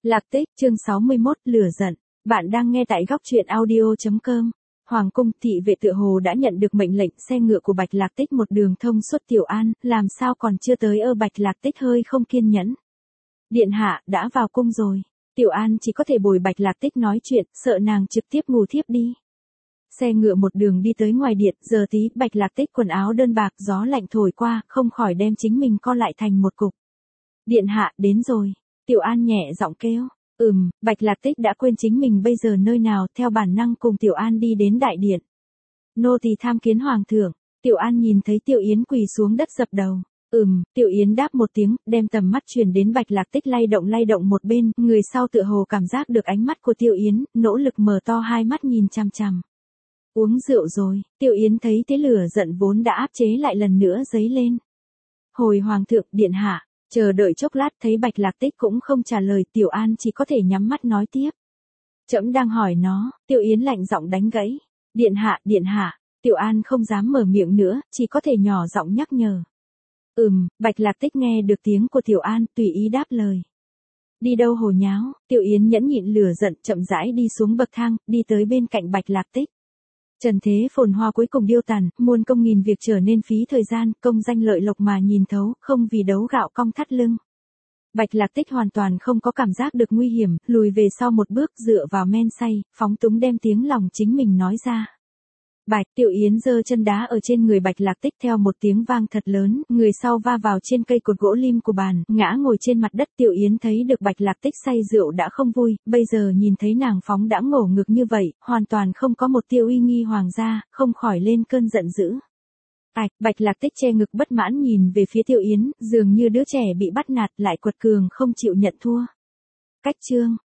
Lạc Tích, chương 61, lửa giận. Bạn đang nghe tại góc truyện audio.com. Hoàng cung thị vệ tựa hồ đã nhận được mệnh lệnh, xe ngựa của Bạch Lạc Tích một đường thông suốt Tiểu An, làm sao còn chưa tới. Bạch Lạc Tích hơi không kiên nhẫn. Điện hạ, đã vào cung rồi. Tiểu An chỉ có thể bồi Bạch Lạc Tích nói chuyện, sợ nàng trực tiếp ngủ thiếp đi. Xe ngựa một đường đi tới ngoài điện, giờ tí Bạch Lạc Tích quần áo đơn bạc, gió lạnh thổi qua, không khỏi đem chính mình co lại thành một cục. Điện hạ, đến rồi. Tiểu An nhẹ giọng kêu. Bạch Lạc Tích đã quên chính mình bây giờ nơi nào, theo bản năng cùng Tiểu An đi đến đại điện. Nô tỳ tham kiến hoàng thượng. Tiểu An nhìn thấy Tiểu Yến quỳ xuống đất dập đầu. Tiểu Yến đáp một tiếng, đem tầm mắt truyền đến Bạch Lạc Tích lay động một bên, người sau tựa hồ cảm giác được ánh mắt của Tiểu Yến, nỗ lực mở to hai mắt nhìn chằm chằm. Uống rượu rồi. Tiểu Yến thấy thế lửa giận vốn đã áp chế lại lần nữa dấy lên. Hồi hoàng thượng, điện hạ. Chờ đợi chốc lát thấy Bạch Lạc Tích cũng không trả lời, Tiểu An chỉ có thể nhắm mắt nói tiếp. Trẫm đang hỏi nó. Tiểu Yến lạnh giọng đánh gãy. Điện hạ, điện hạ. Tiểu An không dám mở miệng nữa, chỉ có thể nhỏ giọng nhắc nhở. Bạch Lạc Tích nghe được tiếng của Tiểu An, tùy ý đáp lời. Đi đâu hồ nháo. Tiểu Yến nhẫn nhịn lửa giận, chậm rãi đi xuống bậc thang, đi tới bên cạnh Bạch Lạc Tích. Trần thế phồn hoa cuối cùng điêu tàn, muôn công nghìn việc trở nên phí thời gian, công danh lợi lộc mà nhìn thấu, không vì đấu gạo cong thắt lưng. Bạch Lạc Tích hoàn toàn không có cảm giác được nguy hiểm, lùi về sau một bước, dựa vào men say, phóng túng đem tiếng lòng chính mình nói ra. Bạch. Tiểu Yến giơ chân đá ở trên người Bạch Lạc Tích, theo một tiếng vang thật lớn, người sau va vào trên cây cột gỗ lim của bàn, ngã ngồi trên mặt đất. Tiểu Yến thấy được Bạch Lạc Tích say rượu đã không vui, bây giờ nhìn thấy nàng phóng đãng ngổ ngược như vậy, hoàn toàn không có một tia uy nghi hoàng gia, không khỏi lên cơn giận dữ. Bạch Lạc Tích che ngực bất mãn nhìn về phía Tiểu Yến, dường như đứa trẻ bị bắt nạt lại quật cường không chịu nhận thua. Cách chương.